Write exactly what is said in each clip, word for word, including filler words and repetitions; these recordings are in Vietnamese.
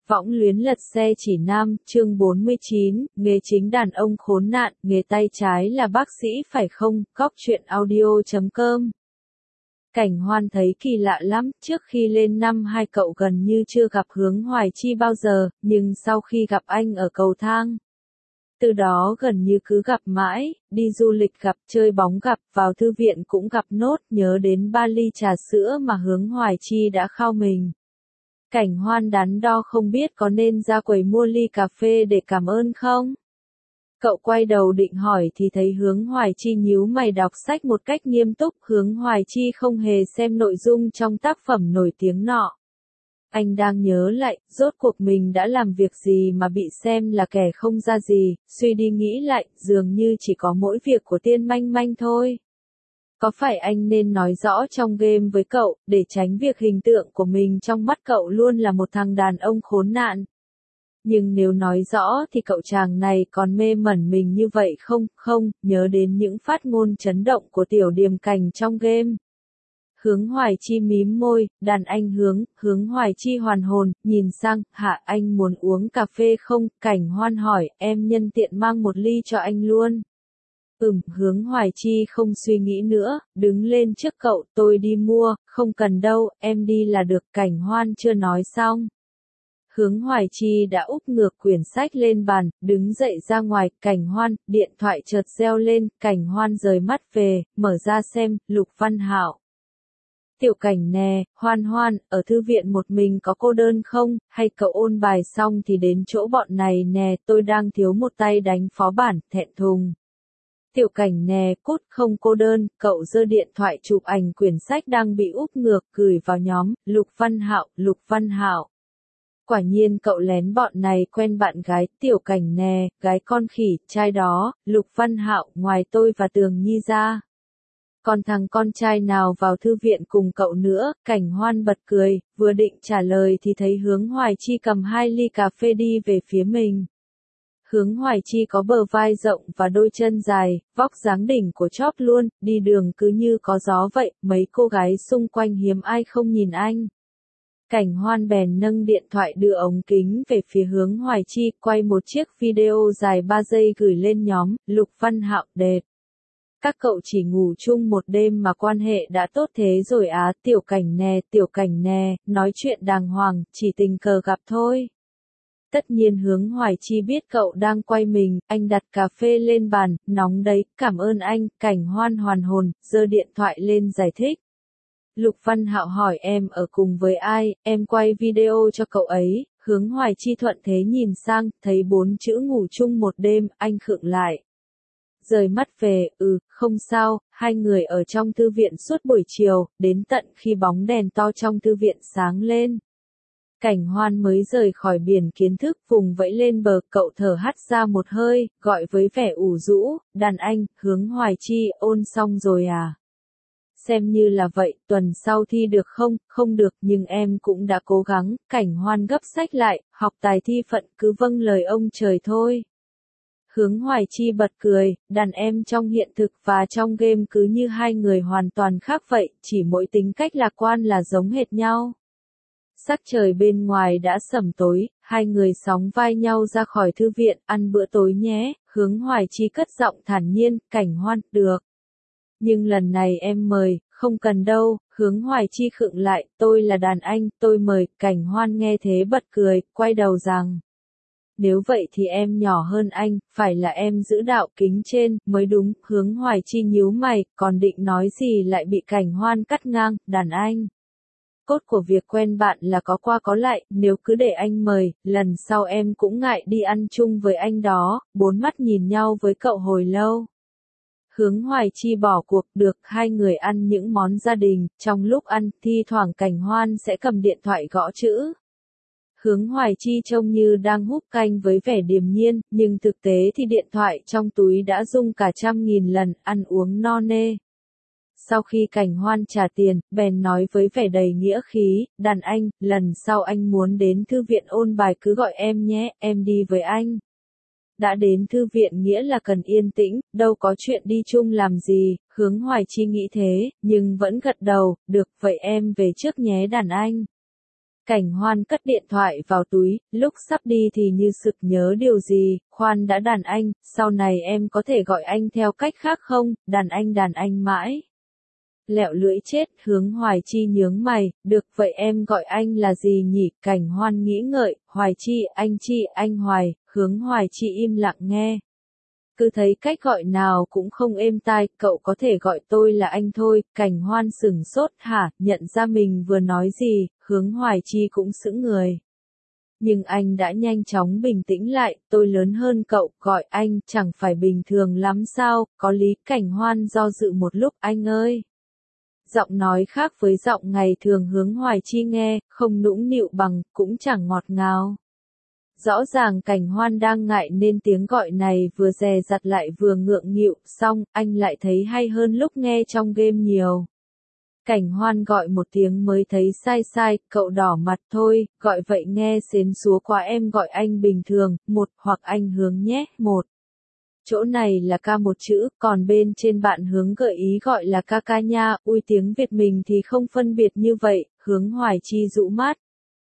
Võng luyến lật xe chỉ nam, chương bốn mươi chín, nghề chính đàn ông khốn nạn, nghề tay trái là bác sĩ phải không, cóc truyện audio chấm com. Cảnh Hoan thấy kỳ lạ lắm, trước khi lên năm hai cậu gần như chưa gặp Hướng Hoài Chi bao giờ, nhưng sau khi gặp anh ở cầu thang, từ đó gần như cứ gặp mãi, đi du lịch gặp, chơi bóng gặp, vào thư viện cũng gặp nốt, nhớ đến ba ly trà sữa mà Hướng Hoài Chi đã khao mình. Cảnh Hoan đắn đo không biết có nên ra quầy mua ly cà phê để cảm ơn không? Cậu quay đầu định hỏi thì thấy Hướng Hoài Chi nhíu mày đọc sách một cách nghiêm túc. Hướng Hoài Chi không hề xem nội dung trong tác phẩm nổi tiếng nọ. Anh đang nhớ lại, rốt cuộc mình đã làm việc gì mà bị xem là kẻ không ra gì, suy đi nghĩ lại, dường như chỉ có mỗi việc của Tiên Manh Manh thôi. Có phải anh nên nói rõ trong game với cậu, để tránh việc hình tượng của mình trong mắt cậu luôn là một thằng đàn ông khốn nạn? Nhưng nếu nói rõ thì cậu chàng này còn mê mẩn mình như vậy không? Không, nhớ đến những phát ngôn chấn động của Tiểu Điềm Cành trong game. Hướng Hoài Chi mím môi, đàn anh Hướng, Hướng Hoài Chi hoàn hồn, nhìn sang, hả anh muốn uống cà phê không? Cảnh Hoan hỏi, em nhân tiện mang một ly cho anh luôn. Ừm, Hướng Hoài Chi không suy nghĩ nữa, đứng lên trước cậu, tôi đi mua, không cần đâu, em đi là được. Cảnh Hoan chưa nói xong. Hướng Hoài Chi đã úp ngược quyển sách lên bàn, đứng dậy ra ngoài. Cảnh Hoan, điện thoại chợt reo lên, Cảnh Hoan rời mắt về, mở ra xem, Lục Văn Hạo. Tiểu Cảnh nè, Hoan Hoan, ở thư viện một mình có cô đơn không, hay cậu ôn bài xong thì đến chỗ bọn này nè, tôi đang thiếu một tay đánh phó bản, thẹn thùng. Tiểu Cảnh nè, cút, không cô đơn, cậu giơ điện thoại chụp ảnh quyển sách đang bị úp ngược, gửi vào nhóm, Lục Văn Hạo, Lục Văn Hạo. Quả nhiên cậu lén bọn này quen bạn gái, Tiểu Cảnh nè, gái con khỉ, trai đó, Lục Văn Hạo, ngoài tôi và Tường Nhi ra. Còn thằng con trai nào vào thư viện cùng cậu nữa? Cảnh Hoan bật cười, vừa định trả lời thì thấy Hướng Hoài Chi cầm hai ly cà phê đi về phía mình. Hướng Hoài Chi có bờ vai rộng và đôi chân dài, vóc dáng đỉnh của chóp luôn, đi đường cứ như có gió vậy, mấy cô gái xung quanh hiếm ai không nhìn anh. Cảnh Hoan bèn nâng điện thoại đưa ống kính về phía Hướng Hoài Chi, quay một chiếc video dài ba giây gửi lên nhóm, Lục Văn Hạo, đẹp. Các cậu chỉ ngủ chung một đêm mà quan hệ đã tốt thế rồi á? Tiểu Cảnh nè, Tiểu Cảnh nè, nói chuyện đàng hoàng, chỉ tình cờ gặp thôi. Tất nhiên Hướng Hoài Chi biết cậu đang quay mình, anh đặt cà phê lên bàn, nóng đấy, cảm ơn anh. Cảnh Hoan hoàn hồn, giơ điện thoại lên giải thích. Lục Văn Hạo hỏi em ở cùng với ai, em quay video cho cậu ấy. Hướng Hoài Chi thuận thế nhìn sang, thấy bốn chữ ngủ chung một đêm, anh khựng lại. Rời mắt về, ừ, không sao, hai người ở trong thư viện suốt buổi chiều, đến tận khi bóng đèn to trong thư viện sáng lên. Cảnh Hoan mới rời khỏi biển kiến thức, vùng vẫy lên bờ, cậu thở hắt ra một hơi, gọi với vẻ ủ rũ, đàn anh, Hướng Hoài Chi, ôn xong rồi à? Xem như là vậy, tuần sau thi được không? Không được, nhưng em cũng đã cố gắng. Cảnh Hoan gấp sách lại, học tài thi phận, cứ vâng lời ông trời thôi. Hướng Hoài Chi bật cười, đàn em trong hiện thực và trong game cứ như hai người hoàn toàn khác vậy, chỉ mỗi tính cách lạc quan là giống hệt nhau. Sắc trời bên ngoài đã sẩm tối, hai người sóng vai nhau ra khỏi thư viện, ăn bữa tối nhé. Hướng Hoài Chi cất giọng thản nhiên, Cảnh Hoan, được. Nhưng lần này em mời, không cần đâu. Hướng Hoài Chi khựng lại, tôi là đàn anh, tôi mời. Cảnh Hoan nghe thế bật cười, quay đầu rằng. Nếu vậy thì em nhỏ hơn anh, phải là em giữ đạo kính trên, mới đúng. Hướng Hoài Chi nhíu mày, còn định nói gì lại bị Cảnh Hoan cắt ngang, đàn anh. Cốt của việc quen bạn là có qua có lại, nếu cứ để anh mời, lần sau em cũng ngại đi ăn chung với anh đó. Bốn mắt nhìn nhau với cậu hồi lâu. Hướng Hoài Chi bỏ cuộc, được, hai người ăn những món gia đình, trong lúc ăn, thi thoảng Cảnh Hoan sẽ cầm điện thoại gõ chữ. Hướng Hoài Chi trông như đang húp canh với vẻ điềm nhiên, nhưng thực tế thì điện thoại trong túi đã rung cả trăm nghìn lần, ăn uống no nê. Sau khi Cảnh Hoan trả tiền, bèn nói với vẻ đầy nghĩa khí, đàn anh, lần sau anh muốn đến thư viện ôn bài cứ gọi em nhé, em đi với anh. Đã đến thư viện nghĩa là cần yên tĩnh, đâu có chuyện đi chung làm gì. Hướng Hoài Chi nghĩ thế, nhưng vẫn gật đầu, được, vậy em về trước nhé đàn anh. Cảnh Hoan cất điện thoại vào túi, lúc sắp đi thì như sực nhớ điều gì, khoan đã đàn anh, sau này em có thể gọi anh theo cách khác không, đàn anh đàn anh mãi. Lẹo lưỡi chết, Hướng Hoài Chi nhướng mày, được vậy em gọi anh là gì nhỉ, Cảnh Hoan nghĩ ngợi, Hoài Chi, anh Chi, anh Hoài, Hướng Hoài Chi im lặng nghe. Cứ thấy cách gọi nào cũng không êm tai, cậu có thể gọi tôi là anh thôi, Cảnh Hoan sửng sốt, hả, nhận ra mình vừa nói gì, Hướng Hoài Chi cũng sững người. Nhưng anh đã nhanh chóng bình tĩnh lại, tôi lớn hơn cậu, gọi anh, chẳng phải bình thường lắm sao, có lý, Cảnh Hoan do dự một lúc, anh ơi. Giọng nói khác với giọng ngày thường Hướng Hoài Chi nghe, không nũng nịu bằng, cũng chẳng ngọt ngào. Rõ ràng Cảnh Hoan đang ngại nên tiếng gọi này vừa dè dặt lại vừa ngượng nghịu, xong, anh lại thấy hay hơn lúc nghe trong game nhiều. Cảnh Hoan gọi một tiếng mới thấy sai sai, cậu đỏ mặt thôi, gọi vậy nghe xến xúa quá em gọi anh bình thường, một, hoặc anh Hướng nhé, một. Chỗ này là ca một chữ, còn bên trên bạn Hướng gợi ý gọi là ca ca nha, ui tiếng Việt mình thì không phân biệt như vậy, Hướng Hoài Chi rũ mắt.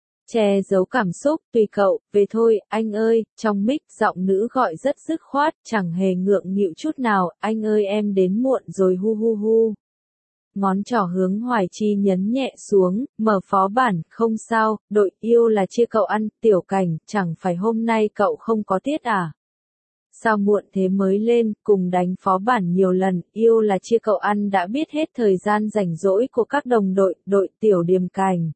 Che giấu cảm xúc, tùy cậu, về thôi, anh ơi, trong mic giọng nữ gọi rất dứt khoát, chẳng hề ngượng nghịu chút nào, anh ơi em đến muộn rồi hu hu hu. Ngón trỏ Hướng Hoài Chi nhấn nhẹ xuống, mở phó bản, không sao, đội yêu là chia cậu ăn, Tiểu Cảnh, chẳng phải hôm nay cậu không có tiết à? Sao muộn thế mới lên, cùng đánh phó bản nhiều lần, yêu là chia cậu ăn đã biết hết thời gian rảnh rỗi của các đồng đội, đội Tiểu Điềm Cảnh.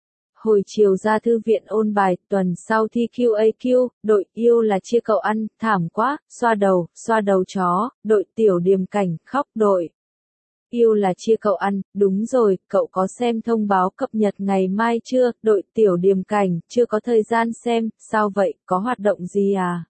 Hồi chiều ra thư viện ôn bài, tuần sau thi Q A Q, đội yêu là chia cậu ăn, thảm quá, xoa đầu, xoa đầu chó, đội Tiểu Điềm Cảnh, khóc đội. Yêu là chia cậu ăn, đúng rồi, cậu có xem thông báo cập nhật ngày mai chưa, đội Tiểu Điềm Cảnh, chưa có thời gian xem, sao vậy, có hoạt động gì à?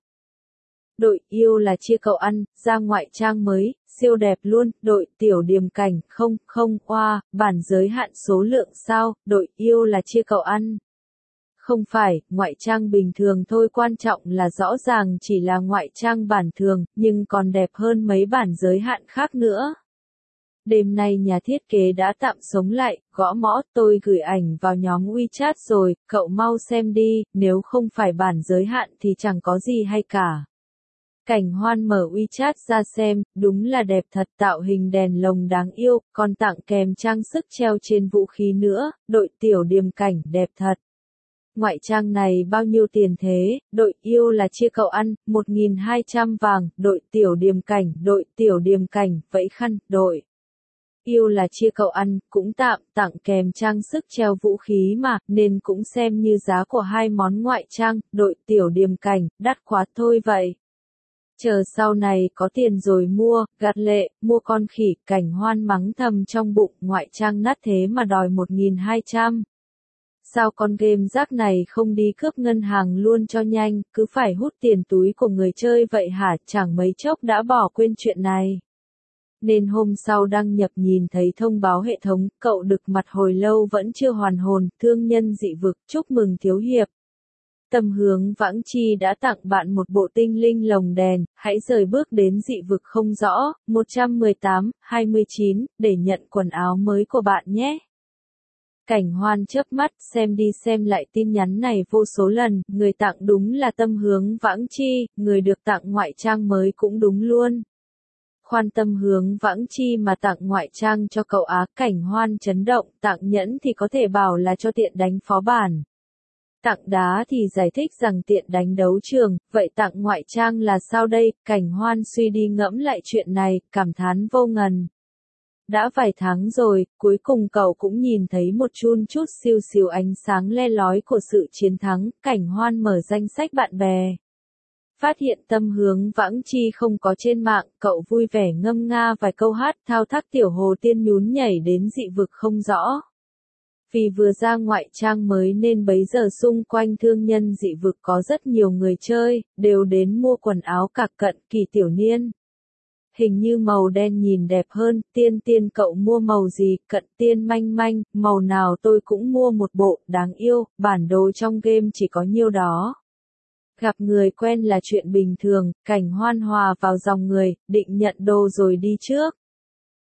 Đội yêu là chia cậu ăn, ra ngoại trang mới, siêu đẹp luôn, đội Tiểu Điềm Cảnh, không, không, oa, bản giới hạn số lượng sao, đội yêu là chia cậu ăn. Không phải, ngoại trang bình thường thôi, quan trọng là rõ ràng chỉ là ngoại trang bản thường, nhưng còn đẹp hơn mấy bản giới hạn khác nữa. Đêm nay nhà thiết kế đã tạm sống lại, gõ mõ, tôi gửi ảnh vào nhóm WeChat rồi, cậu mau xem đi, nếu không phải bản giới hạn thì chẳng có gì hay cả. Cảnh Hoan mở WeChat ra xem, đúng là đẹp thật, tạo hình đèn lồng đáng yêu, còn tặng kèm trang sức treo trên vũ khí nữa, đội Tiểu Điềm Cảnh, đẹp thật. Ngoại trang này bao nhiêu tiền thế, đội yêu là chia cậu ăn, một nghìn hai trăm vàng, đội Tiểu Điềm Cảnh, đội Tiểu Điềm Cảnh, vẫy khăn, đội. Yêu là chia cậu ăn, cũng tạm, tặng kèm trang sức treo vũ khí mà, nên cũng xem như giá của hai món ngoại trang, đội Tiểu Điềm Cảnh, đắt quá thôi vậy. Chờ sau này có tiền rồi mua, gạt lệ, mua con khỉ, Cảnh Hoan mắng thầm trong bụng, ngoại trang nát thế mà đòi một nghìn hai trăm. Sao con game rác này không đi cướp ngân hàng luôn cho nhanh, cứ phải hút tiền túi của người chơi vậy hả, chẳng mấy chốc đã bỏ quên chuyện này. Nên hôm sau đăng nhập nhìn thấy thông báo hệ thống, cậu đực mặt hồi lâu vẫn chưa hoàn hồn, thương nhân dị vực, chúc mừng thiếu hiệp. Tâm Hướng Vãng Chi đã tặng bạn một bộ tinh linh lồng đèn, hãy rời bước đến dị vực không rõ, một trăm mười tám, hai mươi chín, để nhận quần áo mới của bạn nhé. Cảnh Hoan chớp mắt, xem đi xem lại tin nhắn này vô số lần, người tặng đúng là Tâm Hướng Vãng Chi, người được tặng ngoại trang mới cũng đúng luôn. Khoan, Tâm Hướng Vãng Chi mà tặng ngoại trang cho cậu á, Cảnh Hoan chấn động, tặng nhẫn thì có thể bảo là cho tiện đánh phó bản. Tặng đá thì giải thích rằng tiện đánh đấu trường, vậy tặng ngoại trang là sao đây, Cảnh Hoan suy đi ngẫm lại chuyện này, cảm thán vô ngần. Đã vài tháng rồi, cuối cùng cậu cũng nhìn thấy một chun chút siêu siêu ánh sáng le lói của sự chiến thắng, Cảnh Hoan mở danh sách bạn bè. Phát hiện Tâm Hướng Vãng Chi không có trên mạng, cậu vui vẻ ngâm nga vài câu hát thao thác tiểu hồ tiên nhún nhảy đến dị vực không rõ. Vì vừa ra ngoại trang mới nên bấy giờ xung quanh thương nhân dị vực có rất nhiều người chơi, đều đến mua quần áo cạc cận kỳ tiểu niên. Hình như màu đen nhìn đẹp hơn, tiên tiên cậu mua màu gì, cận tiên manh manh, màu nào tôi cũng mua một bộ, đáng yêu, bản đồ trong game chỉ có nhiêu đó. Gặp người quen là chuyện bình thường, Cảnh Hoan hòa vào dòng người, định nhận đồ rồi đi trước.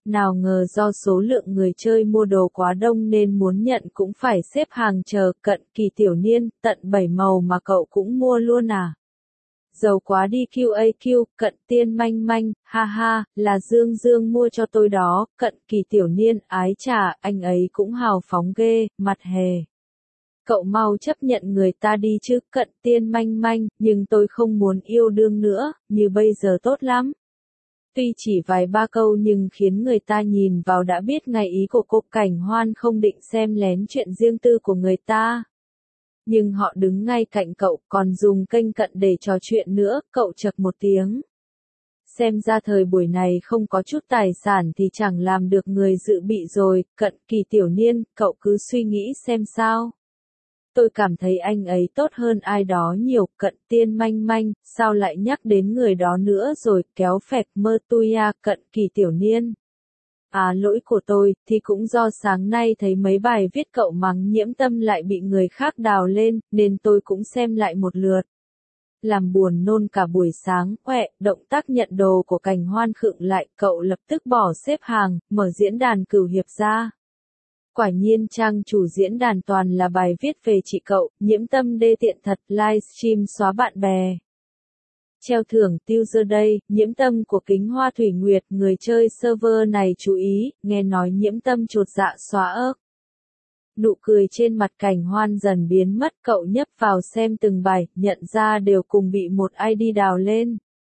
Nào ngờ do số lượng người chơi mua đồ quá đông nên muốn nhận cũng phải xếp hàng chờ. Cận Kỳ tiểu niên, tận bảy màu mà cậu cũng mua luôn à? Giàu quá đi quy a quy, Cận Tiên manh manh, ha ha, là Dương Dương mua cho tôi đó. Cận Kỳ tiểu niên, ái chà, anh ấy cũng hào phóng ghê, mặt hề. Cậu mau chấp nhận người ta đi chứ. Cận Tiên manh manh, nhưng tôi không muốn yêu đương nữa, như bây giờ tốt lắm. Tuy chỉ vài ba câu nhưng khiến người ta nhìn vào đã biết ngay ý của cô. Cảnh Hoan không định xem lén chuyện riêng tư của người ta. Nhưng họ đứng ngay cạnh cậu, còn dùng kênh cận để trò chuyện nữa. Cậu chậc một tiếng. Xem ra thời buổi này không có chút tài sản thì chẳng làm được người dự bị rồi. Cận Kỳ tiểu niên, cậu cứ suy nghĩ xem sao. Tôi cảm thấy anh ấy tốt hơn ai đó nhiều. Cận Tiên manh manh, sao lại nhắc đến người đó nữa rồi, kéo phẹt mơ tui à. Cận Kỳ tiểu niên. À, lỗi của tôi, thì cũng do sáng nay thấy mấy bài viết cậu mắng Nhiễm Tâm lại bị người khác đào lên, nên tôi cũng xem lại một lượt. Làm buồn nôn cả buổi sáng. Quẹ, động tác nhận đồ của Cảnh Hoan khựng lại, cậu lập tức bỏ xếp hàng, mở diễn đàn Cửu Hiệp ra. Quả nhiên trang chủ diễn đàn toàn là bài viết về chị cậu. Nhiễm Tâm đê tiện thật, livestream xóa bạn bè. Treo thưởng tiêu giờ đây, Nhiễm Tâm của Kính Hoa Thủy Nguyệt. Người chơi server này chú ý, nghe nói Nhiễm Tâm chột dạ xóa ớt. Nụ cười trên mặt Cảnh Hoan dần biến mất. Cậu nhấp vào xem từng bài, nhận ra đều cùng bị một i đê đào lên.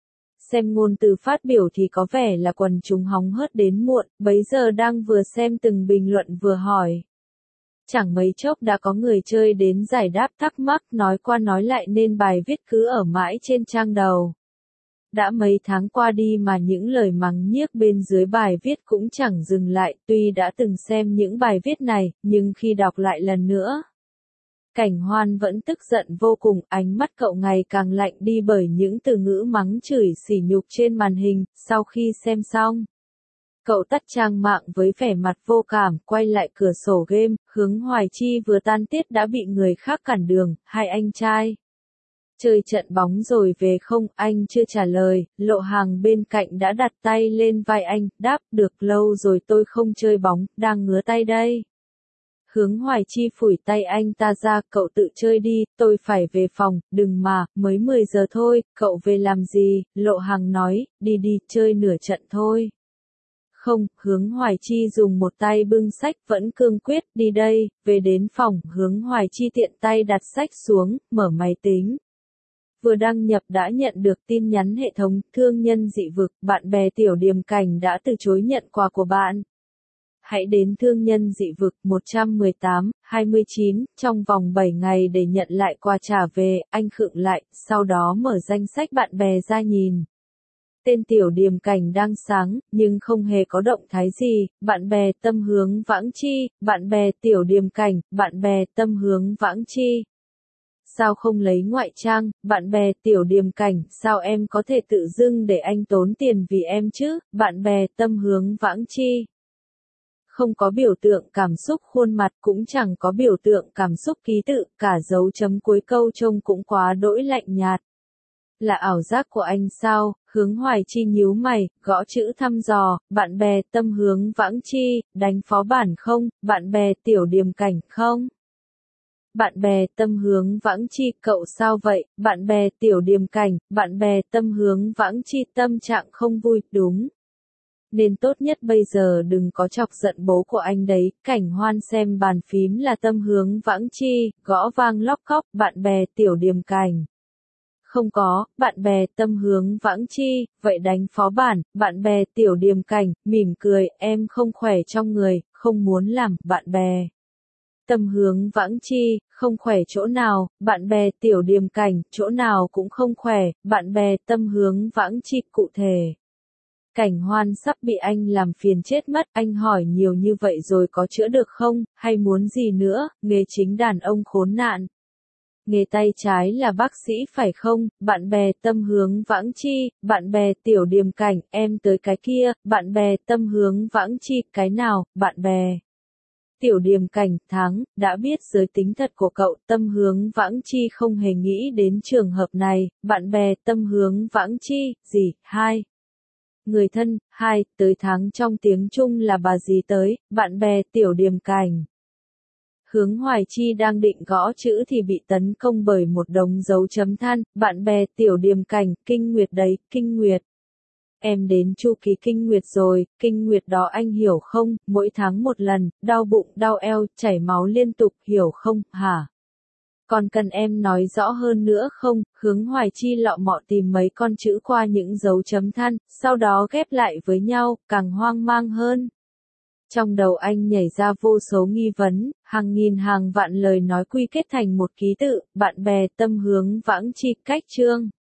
Xem ngôn từ phát biểu thì có vẻ là quần chúng hóng hớt đến muộn, bấy giờ đang vừa xem từng bình luận vừa hỏi. Chẳng mấy chốc đã có người chơi đến giải đáp thắc mắc, nói qua nói lại nên bài viết cứ ở mãi trên trang đầu. Đã mấy tháng qua đi mà những lời mắng nhiếc bên dưới bài viết cũng chẳng dừng lại. Tuy đã từng xem những bài viết này, nhưng khi đọc lại lần nữa, Cảnh Hoan vẫn tức giận vô cùng. Ánh mắt cậu ngày càng lạnh đi bởi những từ ngữ mắng chửi sỉ nhục trên màn hình. Sau khi xem xong, cậu tắt trang mạng với vẻ mặt vô cảm, quay lại cửa sổ game. Hướng Hoài Chi vừa tan tiết đã bị người khác cản đường. Hai anh trai chơi trận bóng rồi về không? Anh chưa trả lời, Lộ Hàng bên cạnh đã đặt tay lên vai anh, đáp, được lâu rồi tôi không chơi bóng, đang ngứa tay đây. Hướng Hoài Chi phủi tay anh ta ra, cậu tự chơi đi, tôi phải về phòng. Đừng mà, mới mười giờ thôi, cậu về làm gì? Lộ Hàng nói, đi đi, chơi nửa trận thôi. Không, Hướng Hoài Chi dùng một tay bưng sách vẫn cương quyết, đi đây, về đến phòng. Hướng Hoài Chi tiện tay đặt sách xuống, mở máy tính. Vừa đăng nhập đã nhận được tin nhắn hệ thống. Thương nhân dị vực, bạn bè Tiểu Điềm Cảnh đã từ chối nhận quà của bạn. Hãy đến thương nhân dị vực một trăm mười tám, hai mươi chín, trong vòng bảy ngày để nhận lại quà trả về. Anh khựng lại, sau đó mở danh sách bạn bè ra nhìn. Tên Tiểu Điềm Cảnh đang sáng, nhưng không hề có động thái gì. Bạn bè Tâm Hướng Vãng Chi, bạn bè Tiểu Điềm Cảnh, bạn bè Tâm Hướng Vãng Chi. Sao không lấy ngoại trang? Bạn bè Tiểu Điềm Cảnh, sao em có thể tự dưng để anh tốn tiền vì em chứ? Bạn bè Tâm Hướng Vãng Chi. Không có biểu tượng cảm xúc khuôn mặt, cũng chẳng có biểu tượng cảm xúc ký tự, cả dấu chấm cuối câu trông cũng quá đỗi lạnh nhạt. Là ảo giác của anh sao? Hướng Hoài Chi nhíu mày, gõ chữ thăm dò. Bạn bè Tâm Hướng Vãng Chi, đánh phó bản không? Bạn bè Tiểu Điềm Cảnh không? Bạn bè Tâm Hướng Vãng Chi, cậu sao vậy? Bạn bè Tiểu Điềm Cảnh, bạn bè Tâm Hướng Vãng Chi, tâm trạng không vui, đúng. Nên tốt nhất bây giờ đừng có chọc giận bố của anh đấy. Cảnh Hoan xem bàn phím là Tâm Hướng Vãng Chi, gõ vang lóc cóc. Bạn bè Tiểu Điềm Cảnh. Không có, bạn bè Tâm Hướng Vãng Chi, vậy đánh phó bản. Bạn bè Tiểu Điềm Cảnh, mỉm cười, em không khỏe trong người, không muốn làm. Bạn bè Tâm Hướng Vãng Chi, không khỏe chỗ nào? Bạn bè Tiểu Điềm Cảnh, chỗ nào cũng không khỏe. Bạn bè Tâm Hướng Vãng Chi, cụ thể. Cảnh Hoan sắp bị anh làm phiền chết mất. Anh hỏi nhiều như vậy rồi có chữa được không? Hay muốn gì nữa? Nghề chính đàn ông khốn nạn. Nghề tay trái là bác sĩ phải không? Bạn bè Tâm Hướng Vãng Chi, bạn bè Tiểu Điềm Cảnh, em tới cái kia. Bạn bè Tâm Hướng Vãng Chi, cái nào? Bạn bè Tiểu Điềm Cảnh, thắng, đã biết giới tính thật của cậu. Tâm Hướng Vãng Chi không hề nghĩ đến trường hợp này. Bạn bè Tâm Hướng Vãng Chi, gì? Hai người thân, hai, tới tháng trong tiếng Trung là bà gì tới, bạn bè, tiểu điềm cành. Hướng Hoài Chi đang định gõ chữ thì bị tấn công bởi một đống dấu chấm than, bạn bè, tiểu điềm cành, kinh nguyệt đấy, kinh nguyệt. Em đến chu kỳ kinh nguyệt rồi, kinh nguyệt đó anh hiểu không, mỗi tháng một lần, đau bụng, đau eo, chảy máu liên tục, hiểu không, hả? Còn cần em nói rõ hơn nữa không? Hướng Hoài Chi lọ mọ tìm mấy con chữ qua những dấu chấm than, sau đó ghép lại với nhau, càng hoang mang hơn. Trong đầu anh nhảy ra vô số nghi vấn, hàng nghìn hàng vạn lời nói quy kết thành một ký tự, bạn bè, tâm hướng vãng chi, cách chương.